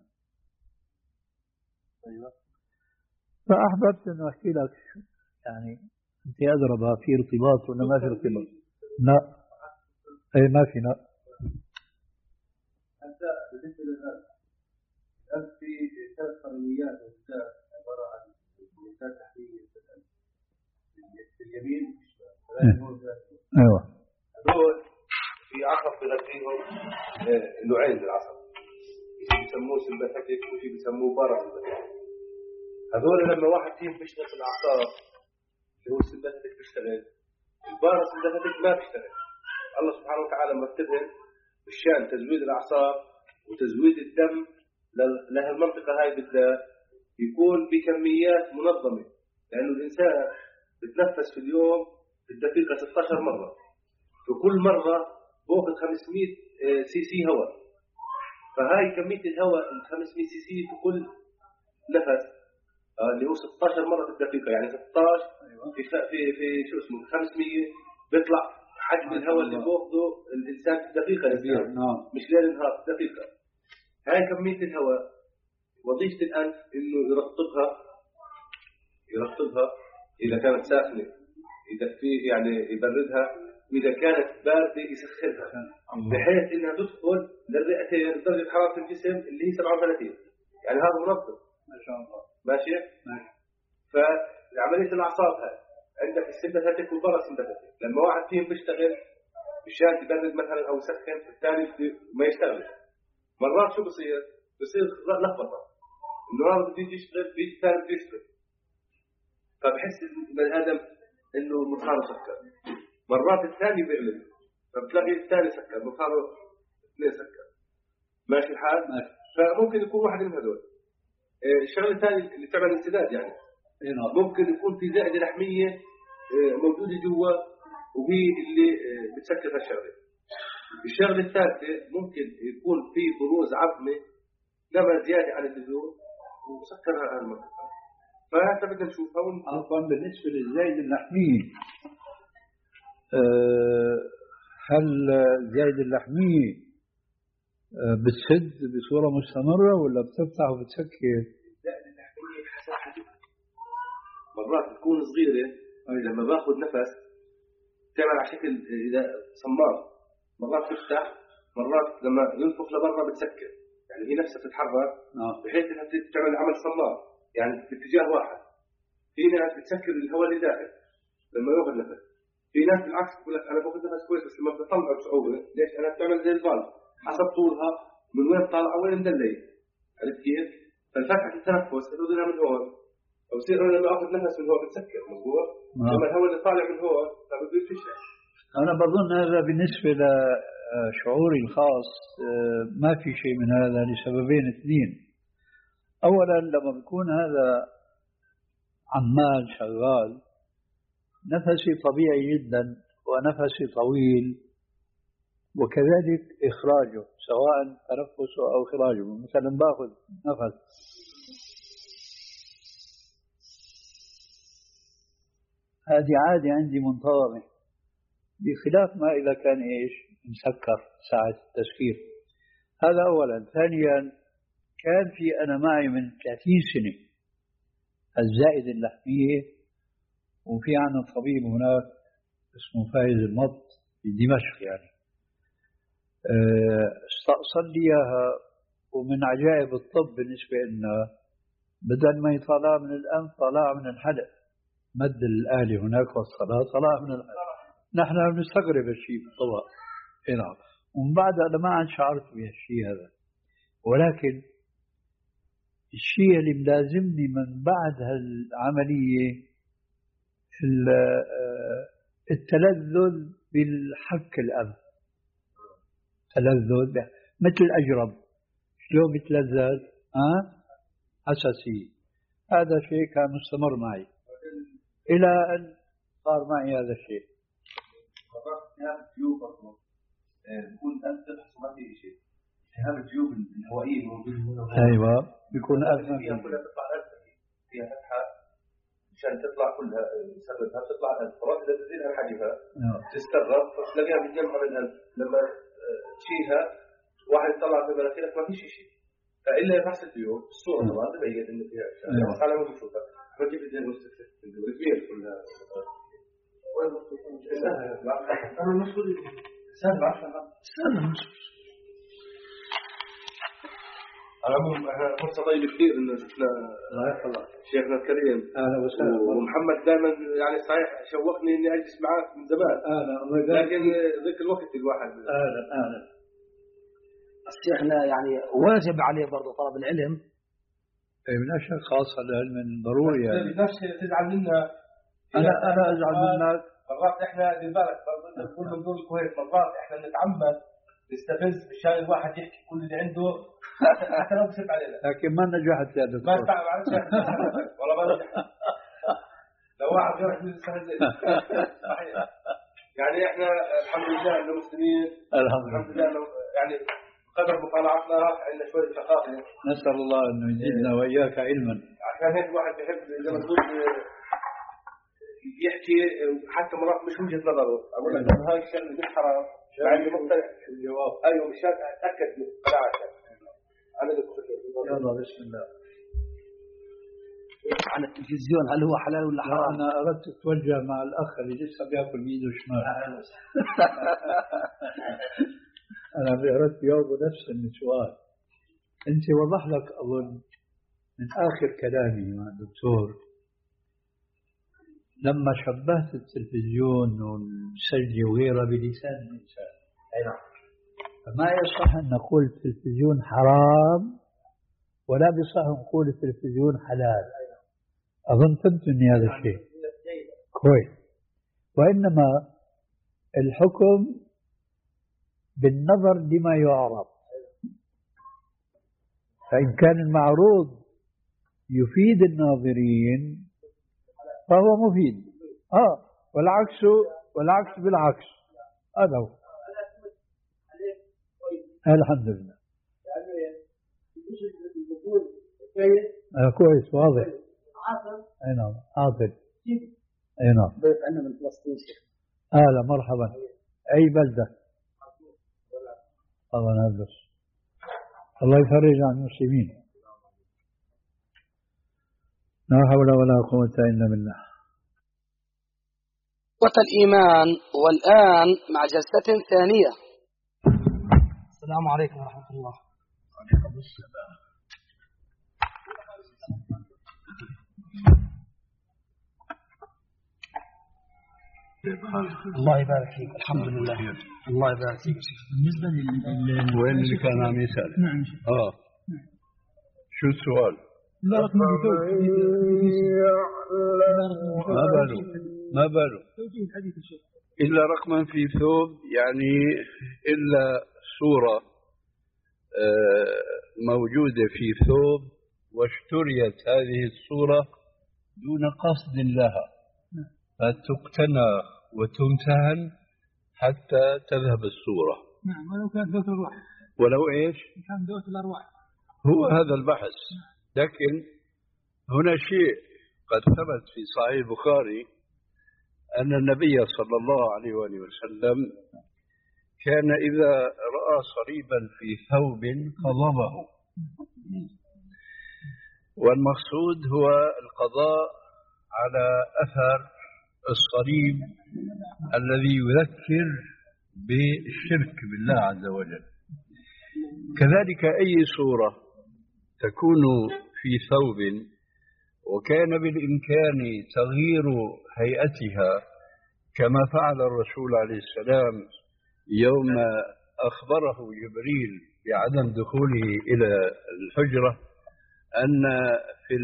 فأحببت أن أحكي لك، يعني أنت أدرى بها في ارتباط ولا ما في ارتباط؟ لا أي ما في. لا أنت بالنسبة لهذا أنت في ثلاث قانونيات وثلاث عبارة عن ثلاث تحليل في اليمين أيوة. هذول في عصب بغذيهم نوعين من العصب، يسموه سمباثيك وفي بيسموه باراسمباثيك. هذول لما واحد فيهم بيشتغل في الأعصاب اللي هو السمباثيك بيشتغل، الباراسمباثيك ما بيشتغل. الله سبحانه وتعالى مرتبهم بالشان تزويد الأعصاب وتزويد الدم لها المنطقة هاي بالذات يكون بكميات منظمة، لأنه الإنسان بتنفس في اليوم في الدقيقة ستة عشر مرة، في كل مرة بأخذ خمسمئة سي سي هواء، فهاي كمية الهواء خمسمئة سي سي في كل نفس اللي هو ستة عشر مرة في الدقيقة، يعني ستة عشر في في في شو اسمه خمسمئة بيطلع حجم الهواء اللي بأخذه الإنسان في الدقيقة، مش ليل نهار في الدقيقة. هاي كمية الهواء وظيفة الأنف إنه يرطبها يرطبها إذا كانت ساخنة يدفي يعني يبردها، وإذا كانت باردة يسخنها بحيث إنها تدخل للرئتين درجة حرارة الجسم اللي هي سبعة وثلاثين، يعني هذا منظم ما شاء الله. ماشي ماشي. فعملية الأعصاب هاي عندك السمباثيك والباراسمباثيك، لما واحد فيهم بيشتغل مشان يبرد مثلا أو يسخن الثاني ما يشتغل، مرات شو بصير؟ بصير لخبطة، إنه هذا بده يشتغل بيجي الثاني بده يشتغل، فبحس البني آدم إنه مخاره سكر، مرات الثاني بيعمل فبتلاقي الثاني سكر مخاره اثنين سكر. ماشي الحال؟ ماشي. فممكن يكون واحد من هذول. الشغله الثانيه اللي تعمل انسداد، يعني ممكن يكون في زائده لحميه موجوده جوا وهي اللي بتسكر هالشغله. الشغله الثالثه ممكن يكون في بروز عظمه لما زياده عن اللزوم وسكرها على المنطقه، فهذا بدنا نشوفها. عفوا بالنسبه للزايده اللحميه، أه هل زايده اللحميه بتسد بصورة مستمرة ولا بتفتح وبتسكر؟ الزائدة اللحمية حسب حجمها، مرات تكون صغيرة لما باخذ نفس تعمل على شكل إذا صمام، مرات تفتح، مرات لما ينفخ لبرا بتسكر، يعني هي نفسها تتحرك بحيث إنها تعمل عمل صمام يعني باتجاه واحد. في ناس بتسكر الهواء اللي داخل لما ياخذ نفس، في ناس بالعكس تقول لك أنا باخذ نفس كويس بس لما بطلع بصعوبة. ليش؟ أنا بتعمل زي الفالف حسب طولها من وين طالعه وين مدلي، عرفت كيف؟ فالفتحه التنفس تاخذها من هون او يصير انا لما اخذ نفس من هون بتسكر مضبوط، لما الهواء اللي طالع من هون فبده يفشل. انا بظن هذا بالنسبه لشعوري الخاص ما في شيء من هذا لسببين اثنين. اولا لما بيكون هذا عمال شغال نفسي طبيعي جدا ونفسي طويل، وكذلك إخراجه سواء تنفسه أو إخراجه. مثلا باخذ نفس هذه عادة عندي منتظمة، بخلاف ما إذا كان إيش مسكر ساعة التسكير. هذا أولا. ثانيا كان في أنا معي من ثلاثين سنة الزائدة اللحمية، وفي عنا طبيب هناك اسمه فايز المط في دمشق، يعني استأصل لي إياها. ومن عجائب الطب بالنسبة لنا بدل ما يطلع من الأنف طلع من الحلق، مد الآلة هناك والصلاة صلاة من الآلة. نحن بنستغرب الشيء بالطبع هنا، ومن بعد أنا ما عن شعرت بهالشيء هذا، ولكن الشيء اللي ملازمني من بعد هالعملية التلذذ بالحك الأب، تلذذ مثل الأجرب شلون بيتلذذ ها حساسية. هذا شيء كان مستمر معي إلى أن صار معي هذا الشيء. بكون أنت تبحث ما في شيء، هذا الجيوب الهوائية الموجودة أيوة بيكون أزمة فيها كلها تطلع أزمة، فيها فتحة مشان تطلع كلها سببها بتطلع الفرات إذا تزيدها حجمها تستغرب فتلاقيها متجمعة من القلب. لما تشيلها واحد يطلع في مناخيرك ما فيش شيء، فإلا يفحص الجيوب الصورة طبعا تبين إن فيها أشياء على ما بنشوفها ما تجيب الدياجنوستيك كبير كلها. أنا المسؤول سهل عشان سهل المسؤول. على العموم فرصة طيبة كثير إنه شفنا شيخنا الكريم أهلا وسهلا. ومحمد دائما يعني صحيح شوقني إني أجلس معاك من زمان. أهلا. لكن ذيك الوقت الواحد أهلا أهلا. شيخنا يعني واجب عليه برضه طلب العلم. إيه من أشياء خاصة العلم ضروري يعني. نفس تزعل منا. أنا أنا أزعل منك. مرات إحنا لذلك كل من دول الكويت مرات إحنا نتعمد نستفز مشان الواحد يحكي كل اللي عنده حتى لو كسب علينا. لكن ما نجحت يا دكتور. ما استعب على شيء والله ما نجحت. لو واحد غيرك من السهل زي يعني إحنا الحمد لله إنه مسلمين. الحمد لله إنه يعني قدر مطالعتنا عندنا شوية ثقافة. نسأل الله إنه يزيدنا وإياك علما. عشان هيك الواحد بيحب زي ما تقول يحكي حتى مرات مش وجهة نظره. أقول لك إنه هاي الشغلة مش حرام. مع إني مقتنع الجواب. أيوه مشان أتأكد من قناعتك. أنا دكتور. يلا بسم الله. عن التلفزيون هل هو حلال ولا حرام؟ أنا أردت أتوجه مع الأخ اللي لسه بياكل بإيده شمال. أنا أردت يوضع نفس السؤال. أنت وضح لك أظن من آخر كلامي مع الدكتور لما شبهت التلفزيون والسجل وغيره بلسان الإنسان. فما يصح أن نقول التلفزيون حرام ولا بصح نقول التلفزيون حلال. أظن فهمتني هذا الشيء كويس. وإنما الحكم بالنظر لما يعرض، فإن كان المعروض يفيد الناظرين فهو مفيد. آه والعكس والعكس بالعكس. هذا هو. الحمد لله. آه كويس واضح. أي نعم عاطل. أي نعم. أنا من فلسطين شيخ. أهلا مرحبا. أي بلدة؟ الله نبلس. الله يفرج عن المسلمين. لا حول ولا قوة إلا بالله. قوة الإيمان. والآن مع جلسة ثانية. السلام عليكم ورحمة الله. وعليكم السلام. الله يبارك فيك. الحمد لله. الله يبارك فيك. بالنسبة لل وين اللي كان عم يسأل؟ نعم. آه شو السؤال؟ لا رقم ما باله ما باله إلا رقما في ثوب، يعني إلا صورة موجودة في ثوب واشتريت هذه الصورة دون قصد لها فتقتنى وتمتهن حتى تذهب الصورة. نعم. ولو كانت ذوات الأرواح. ولو إيش؟ كان ذوات الأرواح. هو هذا البحث. لكن هنا شيء قد ثبت في صحيح البخاري أن النبي صلى الله عليه وآله وسلم كان إذا رأى صليبا في ثوب قضبه، والمقصود هو القضاء على أثر الصليب الذي يذكر بالشرك بالله عز وجل. كذلك أي صورة تكون في ثوب وكان بالإمكان تغيير هيئتها كما فعل الرسول عليه السلام يوم أخبره جبريل بعدم دخوله إلى الحجرة أن في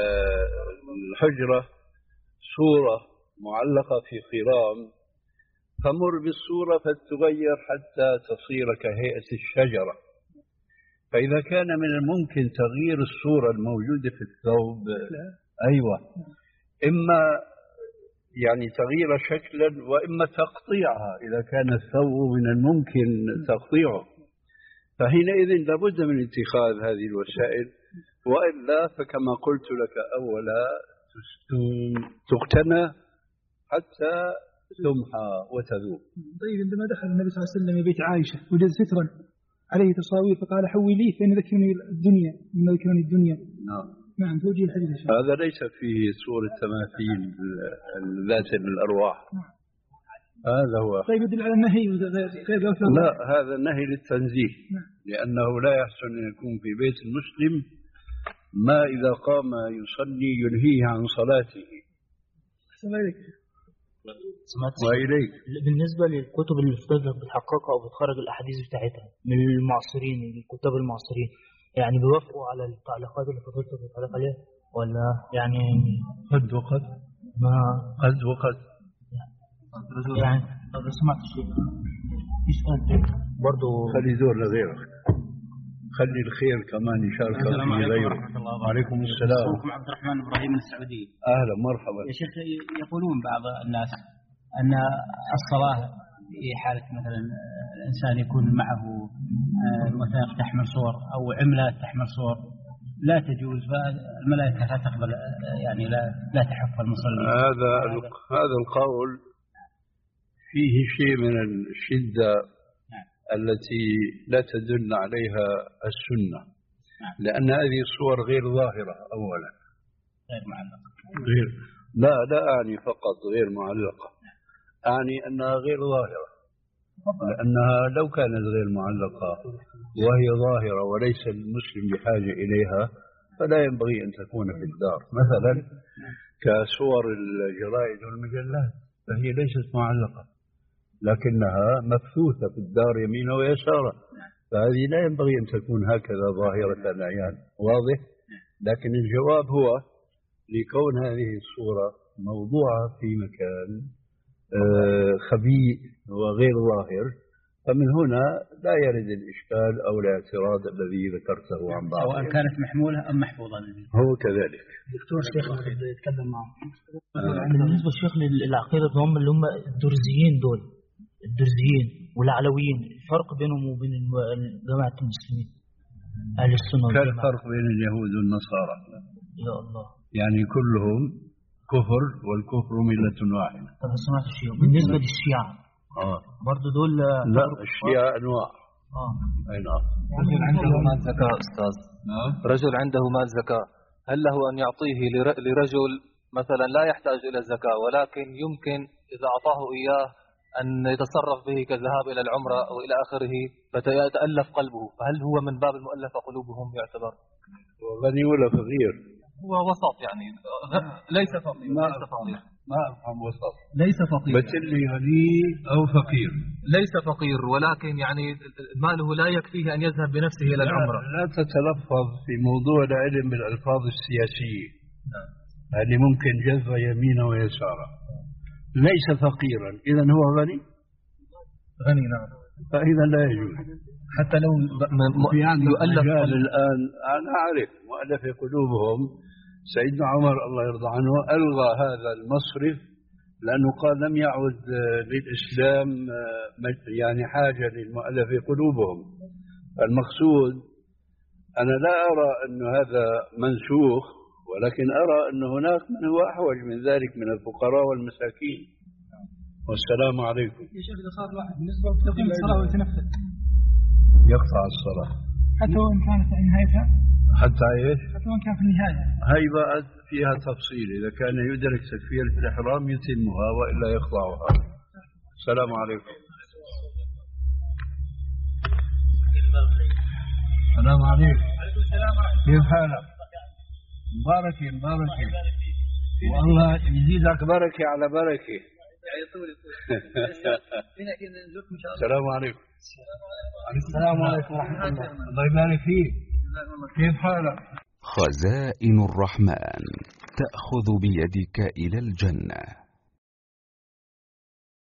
الحجرة صورة معلقة في خرام، فمر بالصورة فتغير حتى تصير كهيئة الشجرة. فإذا كان من الممكن تغيير الصورة الموجودة في الثوب، أيوة، إما يعني تغيير شكلا وإما تقطيعها إذا كان الثوب من الممكن تقطيعه، فحينئذ لابد من اتخاذ هذه الوسائل، وإلا فكما قلت لك أولا تقتنى حتى تمحى وتذوب. طيب عندما دخل النبي صلى الله عليه وسلم بيت عائشة وجد سترا عليه تصاوير فقال حوليه فإن ذكرني الدنيا إن ذكرني الدنيا. نعم نعم توجيه الحديث. هذا ليس فيه صورة تماثيل ذات الأرواح. نعم. هذا هو. طيب يدل على النهي غير لا، هذا النهي للتنزيه. نعم. لأنه لا يحسن أن يكون في بيت المسلم ما إذا قام يصلي ينهيه عن صلاته. أحسن إليك. وإليك. بالنسبة للكتب اللي بتحققها أو بتخرج الأحاديث بتاعتها من المعاصرين، الكتاب المعاصرين، يعني بيوافقوا على التعليقات اللي فضلت بتعلق عليها ولا يعني قد وقد ما قد وقد يعني لو سمعت شيء في سؤال برضه خلي دور لغيرك، خلي الخير كمان يشارك في غيره. وعليكم السلام. أخوكم عبد الرحمن إبراهيم من السعودية. أهلا مرحبا يا شيخ، يقولون بعض الناس أن الصلاة في حالة مثلا الإنسان يكون معه وثائق تحمل صور أو عملات تحمل صور لا تجوز، فالملائكة لا تقبل، يعني لا لا تحف المصلي. هذا هذا القول فيه شيء من الشدة التي لا تدل عليها السنة، لأن هذه الصور غير ظاهرة أولا، غير معلقة. غير لا لا أعني فقط غير معلقة، أعني أنها غير ظاهرة، لأنها لو كانت غير معلقة وهي ظاهرة وليس المسلم بحاجة إليها فلا ينبغي أن تكون في الدار، مثلا كصور الجرائد والمجلات فهي ليست معلقة لكنها مبثوثة في الدار يمينا ويسارا، فهذه لا ينبغي أن تكون هكذا ظاهرة العيان، واضح؟ لكن الجواب هو لكون هذه الصورة موضوعة في مكان خبيء وغير ظاهر، فمن هنا لا يرد الإشكال أو الاعتراض الذي ذكرته عن بعض، سواء كانت محمولة أم محفوظة. هو كذلك. دكتور شيخ يتكلم معه. بالنسبة للشيخ للعقيدة هم اللي هم الدرزيين دول، الدرزيين والعلويين، الفرق بينهم وبين جماعة المسلمين أهل السنة والجماعة؟ كالفرق بين اليهود والنصارى. يا الله. يعني كلهم كفر والكفر ملة واحدة. طب سمعت الشيعة. بالنسبة للشيعة آه. برضو دول لا، الشيعة أنواع. آه. أي نعم. رجل عنده مال زكاة أستاذ. نعم. رجل عنده مال زكاة، هل له أن يعطيه لرجل مثلا لا يحتاج إلى الزكاة ولكن يمكن إذا أعطاه إياه أن يتصرف به كالذهاب إلى العمرة أو إلى آخره فيتألف قلبه، فهل هو من باب المؤلف قلوبهم يعتبر؟ غني ولا فقير؟ هو وسط يعني، ليس فقير. ما ليس فقير. ما أفهم وسط. ليس فقير. بتلي غني أو فقير. ليس فقير ولكن يعني ماله لا يكفيه أن يذهب بنفسه إلى العمرة. لا, لا تتلفظ في موضوع العلم بالألفاظ السياسية. نعم. هذه ممكن جذب يمينا ويسارا. ليس فقيرا إذا هو غني. غني نعم. فإذا لا يجوز. حتى لو في عندنا يؤلف الآن أنا أعرف مؤلف قلوبهم سيدنا عمر الله يرضى عنه ألغى هذا المصرف لأنه قال لم يعد للإسلام يعني حاجة للمؤلف قلوبهم. المقصود أنا لا أرى أن هذا منسوخ، ولكن أرى أن هناك من هو أحوج من ذلك من الفقراء والمساكين. والسلام عليكم. يا شيخ إذا صار واحد بالنسبة لتقييم الصلاة ويتنفل يقطع الصلاة حتى وإن كانت في نهايتها، حتى إيش؟ حتى وإن كان في النهاية. هاي بقى فيها تفصيل، إذا كان يدرك تكبيرة الإحرام يتمها وإلا يقطعها. السلام عليكم. السلام عليكم. كيف حالك؟ مباركة مباركة والله يزيدك بركة على بركة. السلام عليكم. السلام عليكم ورحمة الله. الله يبارك فيك. كيف حالك؟ خزائن الرحمن تأخذ بيدك إلى الجنة.